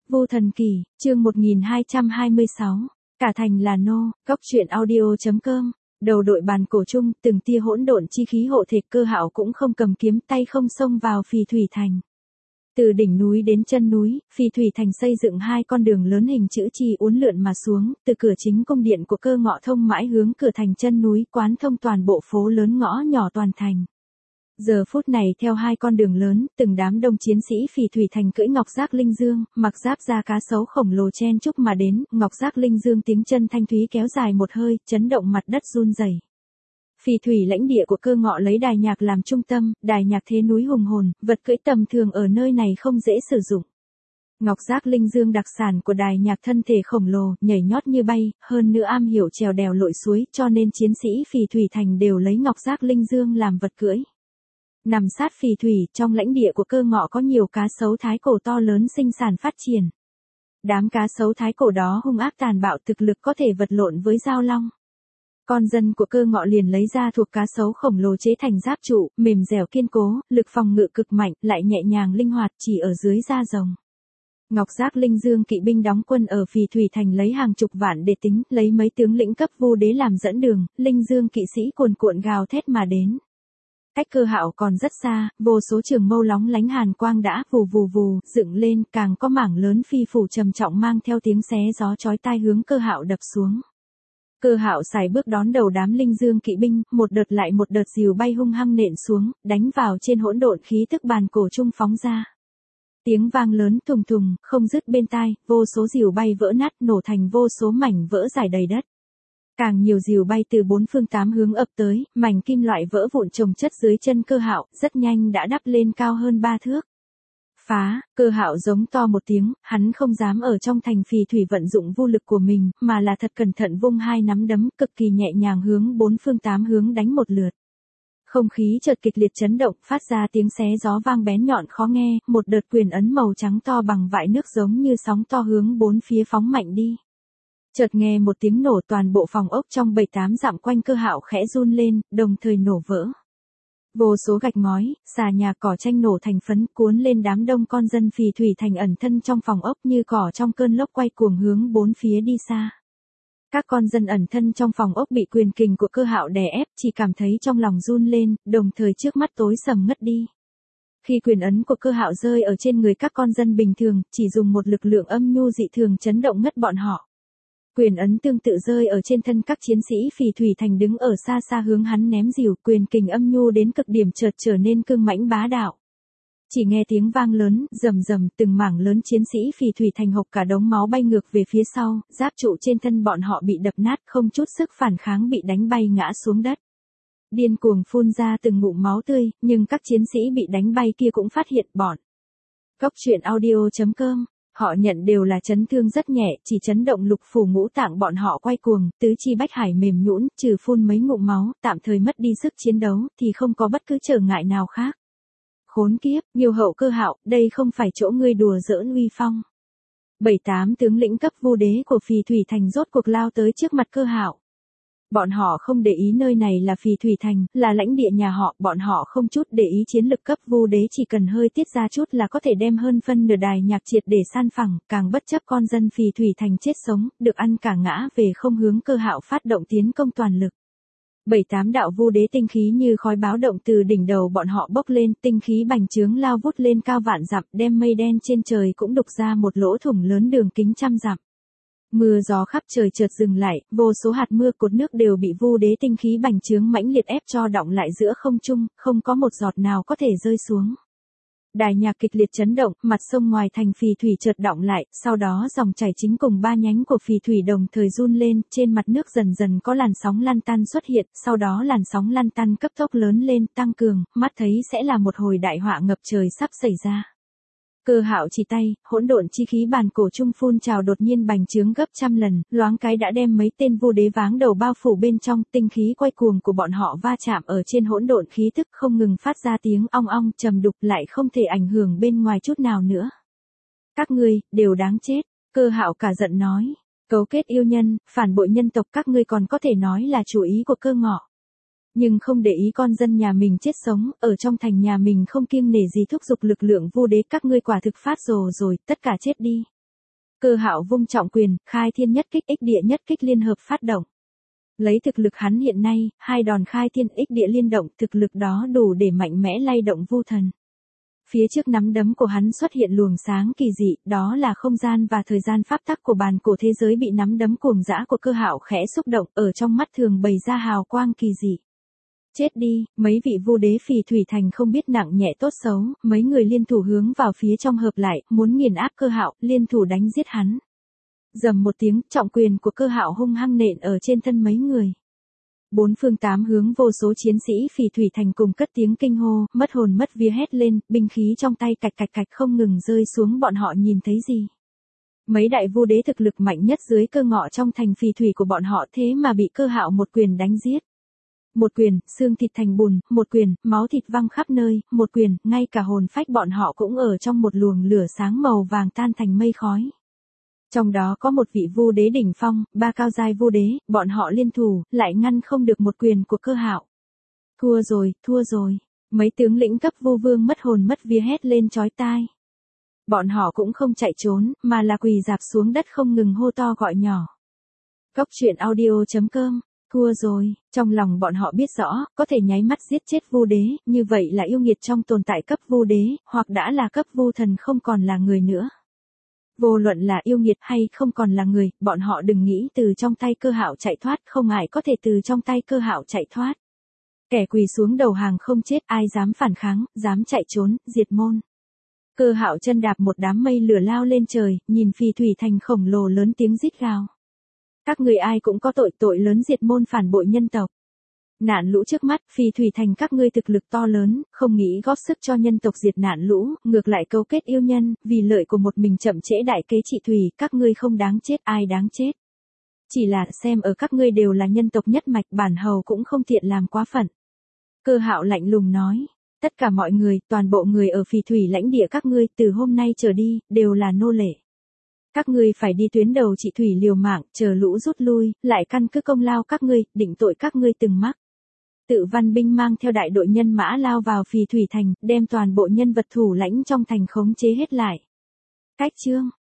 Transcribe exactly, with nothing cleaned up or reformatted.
Vu Thần Kỳ, chương một nghìn hai trăm hai mươi sáu, cả thành là nô, góc truyện audio.com, đầu đội bàn cổ chung, từng tia hỗn độn chi khí hộ thể. Cơ Hạo cũng không cầm kiếm, tay không xông vào Phì Thủy Thành. Từ đỉnh núi đến chân núi, Phì Thủy Thành xây dựng hai con đường lớn hình chữ chi uốn lượn mà xuống, từ cửa chính cung điện của Cơ Ngọ thông mãi hướng cửa thành chân núi, quán thông toàn bộ phố lớn ngõ nhỏ toàn thành. Giờ phút này theo hai con đường lớn, từng đám đông chiến sĩ Phì Thủy Thành cưỡi ngọc giác linh dương, mặc giáp da cá sấu khổng lồ chen chúc mà đến, ngọc giác linh dương tiếng chân thanh thúy kéo dài một hơi, chấn động mặt đất run rẩy. Phì Thủy lãnh địa của Cơ Ngọ lấy đài nhạc làm trung tâm, đài nhạc thế núi hùng hồn, vật cưỡi tầm thường ở nơi này không dễ sử dụng. Ngọc giác linh dương đặc sản của đài nhạc thân thể khổng lồ, nhảy nhót như bay, hơn nữa am hiểu trèo đèo lội suối, cho nên chiến sĩ Phì Thủy Thành đều lấy ngọc giác linh dương làm vật cưỡi. Nằm sát Phì Thủy, trong lãnh địa của Cơ Ngọ có nhiều cá sấu thái cổ to lớn sinh sản phát triển. Đám cá sấu thái cổ đó hung ác tàn bạo, thực lực có thể vật lộn với giao long. Con dân của Cơ Ngọ liền lấy ra thuộc cá sấu khổng lồ chế thành giáp trụ, mềm dẻo kiên cố, lực phòng ngự cực mạnh, lại nhẹ nhàng linh hoạt, chỉ ở dưới da rồng. Ngọc giác linh dương kỵ binh đóng quân ở Phì Thủy Thành lấy hàng chục vạn để tính, lấy mấy tướng lĩnh cấp vu đế làm dẫn đường, linh dương kỵ sĩ cuồn cuộn gào thét mà đến. Cách Cơ Hạo còn rất xa, vô số trường mâu lóng lánh hàn quang đã vù vù vù dựng lên, càng có mảng lớn phi phủ trầm trọng mang theo tiếng xé gió chói tai hướng Cơ Hạo đập xuống. Cơ Hạo xài bước đón đầu đám linh dương kỵ binh, một đợt lại một đợt rìu bay hung hăng nện xuống, đánh vào trên hỗn độn khí tức bàn cổ trung phóng ra. Tiếng vang lớn thùng thùng, không dứt bên tai, vô số rìu bay vỡ nát, nổ thành vô số mảnh vỡ rải đầy đất. Càng nhiều rìu bay từ bốn phương tám hướng ập tới, mảnh kim loại vỡ vụn chồng chất dưới chân Cơ Hạo, rất nhanh đã đắp lên cao hơn ba thước. Phá, Cơ Hạo giống to một tiếng, hắn không dám ở trong thành Phì Thủy vận dụng vô lực của mình, mà là thật cẩn thận vung hai nắm đấm, cực kỳ nhẹ nhàng hướng bốn phương tám hướng đánh một lượt. Không khí chợt kịch liệt chấn động, phát ra tiếng xé gió vang bén nhọn khó nghe, một đợt quyền ấn màu trắng to bằng vại nước giống như sóng to hướng bốn phía phóng mạnh đi. Chợt nghe một tiếng nổ, toàn bộ phòng ốc trong bảy tám dặm quanh Cơ Hạo khẽ run lên, đồng thời nổ vỡ. Vô số gạch ngói, xà nhà cỏ tranh nổ thành phấn, cuốn lên đám đông con dân Phì Thủy Thành ẩn thân trong phòng ốc như cỏ trong cơn lốc quay cuồng hướng bốn phía đi xa. Các con dân ẩn thân trong phòng ốc bị quyền kình của Cơ Hạo đè ép, chỉ cảm thấy trong lòng run lên, đồng thời trước mắt tối sầm ngất đi. Khi quyền ấn của Cơ Hạo rơi ở trên người các con dân bình thường, chỉ dùng một lực lượng âm nhu dị thường chấn động ngất bọn họ. Quyền ấn tương tự rơi ở trên thân các chiến sĩ Phì Thủy Thành đứng ở xa xa hướng hắn ném rìu, quyền kình âm nhu đến cực điểm chợt trở nên cương mãnh bá đạo. Chỉ nghe tiếng vang lớn, rầm rầm, từng mảng lớn chiến sĩ Phì Thủy Thành hộc cả đống máu bay ngược về phía sau, giáp trụ trên thân bọn họ bị đập nát, không chút sức phản kháng bị đánh bay ngã xuống đất. Điên cuồng phun ra từng ngụm máu tươi, nhưng các chiến sĩ bị đánh bay kia cũng phát hiện bọn. Góc truyện audio.com, họ nhận đều là chấn thương rất nhẹ, chỉ chấn động lục phủ ngũ tạng bọn họ quay cuồng, tứ chi bách hải mềm nhũn, trừ phun mấy ngụm máu, tạm thời mất đi sức chiến đấu, thì không có bất cứ trở ngại nào khác. Khốn kiếp, nhiều hậu Cơ Hạo, đây không phải chỗ ngươi đùa giỡn uy phong. Bảy tám tướng lĩnh cấp vu đế của Phì Thủy Thành rốt cuộc lao tới trước mặt Cơ Hạo. Bọn họ không để ý nơi này là Phì Thủy Thành, là lãnh địa nhà họ, bọn họ không chút để ý chiến lực cấp vu đế, chỉ cần hơi tiết ra chút là có thể đem hơn phân nửa đài nhạc triệt để san phẳng, càng bất chấp con dân Phì Thủy Thành chết sống, được ăn cả ngã về không hướng Cơ Hạo phát động tiến công toàn lực. Bảy tám đạo vu đế tinh khí như khói báo động từ đỉnh đầu bọn họ bốc lên, tinh khí bành trướng lao vút lên cao vạn dặm, đem mây đen trên trời cũng đục ra một lỗ thủng lớn đường kính trăm dặm. Mưa gió khắp trời chợt dừng lại, vô số hạt mưa cột nước đều bị vu đế tinh khí bành trướng mãnh liệt ép cho đọng lại giữa không trung, không có một giọt nào có thể rơi xuống. Đài nhạc kịch liệt chấn động, mặt sông ngoài thành Phì Thủy chợt đọng lại, sau đó dòng chảy chính cùng ba nhánh của Phì Thủy đồng thời run lên, trên mặt nước dần dần có làn sóng lan tan xuất hiện, sau đó làn sóng lan tan cấp tốc lớn lên, tăng cường, mắt thấy sẽ là một hồi đại họa ngập trời sắp xảy ra. Cơ Hạo chỉ tay, hỗn độn chi khí bàn cổ trung phun trào đột nhiên bành trướng gấp trăm lần, loáng cái đã đem mấy tên vu đế váng đầu bao phủ bên trong, tinh khí quay cuồng của bọn họ va chạm ở trên hỗn độn khí tức không ngừng phát ra tiếng ong ong trầm đục, lại không thể ảnh hưởng bên ngoài chút nào nữa. Các ngươi đều đáng chết, Cơ Hạo cả giận nói, cấu kết yêu nhân, phản bội nhân tộc, các ngươi còn có thể nói là chủ ý của Cơ Ngọ. Nhưng không để ý con dân nhà mình chết sống, ở trong thành nhà mình không kiêng nể gì thúc giục lực lượng vu đế, các ngươi quả thực phát rồ rồi, tất cả chết đi. Cơ Hạo vung trọng quyền, khai thiên nhất kích ích địa nhất kích liên hợp phát động. Lấy thực lực hắn hiện nay, hai đòn khai thiên ích địa liên động, thực lực đó đủ để mạnh mẽ lay động vu thần. Phía trước nắm đấm của hắn xuất hiện luồng sáng kỳ dị, đó là không gian và thời gian pháp tắc của bàn cổ thế giới bị nắm đấm cuồng dã của Cơ Hạo khẽ xúc động, ở trong mắt thường bày ra hào quang kỳ dị. Chết đi, mấy vị vu đế Phỉ Thủy Thành không biết nặng nhẹ tốt xấu, mấy người liên thủ hướng vào phía trong hợp lại, muốn nghiền áp Cơ Hạo, liên thủ đánh giết hắn. Rầm một tiếng, trọng quyền của Cơ Hạo hung hăng nện ở trên thân mấy người. Bốn phương tám hướng vô số chiến sĩ Phỉ Thủy Thành cùng cất tiếng kinh hô, mất hồn mất vía hét lên, binh khí trong tay cạch cạch cạch không ngừng rơi xuống, bọn họ nhìn thấy gì? Mấy đại vu đế thực lực mạnh nhất dưới cơ ngọ trong thành Phỉ Thủy của bọn họ thế mà bị Cơ Hạo một quyền đánh giết. Một quyền, xương thịt thành bùn, một quyền, máu thịt văng khắp nơi, một quyền, ngay cả hồn phách bọn họ cũng ở trong một luồng lửa sáng màu vàng tan thành mây khói. Trong đó có một vị vu đế đỉnh phong, ba cao giai vu đế, bọn họ liên thủ, lại ngăn không được một quyền của Cơ Hạo. Thua rồi, thua rồi. Mấy tướng lĩnh cấp vu vương mất hồn mất vía hét lên chói tai. Bọn họ cũng không chạy trốn, mà là quỳ rạp xuống đất không ngừng hô to gọi nhỏ. Cốc truyện audio chấm com. Thua rồi, trong lòng bọn họ biết rõ, có thể nháy mắt giết chết vu đế, như vậy là yêu nghiệt trong tồn tại cấp vu đế, hoặc đã là cấp vu thần không còn là người nữa. Vô luận là yêu nghiệt hay không còn là người, bọn họ đừng nghĩ từ trong tay Cơ Hạo chạy thoát, không ai có thể từ trong tay Cơ Hạo chạy thoát. Kẻ quỳ xuống đầu hàng không chết, ai dám phản kháng, dám chạy trốn, diệt môn. Cơ Hạo chân đạp một đám mây lửa lao lên trời, nhìn Phỉ Thủy Thành khổng lồ lớn tiếng rít gào. Các người ai cũng có tội, tội lớn diệt môn phản bội nhân tộc. Nạn lũ trước mắt, Phỉ Thủy Thành các ngươi thực lực to lớn, không nghĩ góp sức cho nhân tộc diệt nạn lũ, ngược lại cấu kết yêu nhân, vì lợi của một mình chậm trễ đại kế trị thủy, các ngươi không đáng chết, ai đáng chết. Chỉ là xem ở các ngươi đều là nhân tộc nhất mạch, bản hầu cũng không tiện làm quá phận. Cơ Hạo lạnh lùng nói, tất cả mọi người, toàn bộ người ở Phỉ Thủy lãnh địa các ngươi, từ hôm nay trở đi, đều là nô lệ. Các ngươi phải đi tuyến đầu trị thủy liều mạng, chờ lũ rút lui, lại căn cứ công lao các ngươi, định tội các ngươi từng mắc. Tự Văn binh mang theo đại đội nhân mã lao vào Phỉ Thủy Thành, đem toàn bộ nhân vật thủ lãnh trong thành khống chế hết lại. Cách chương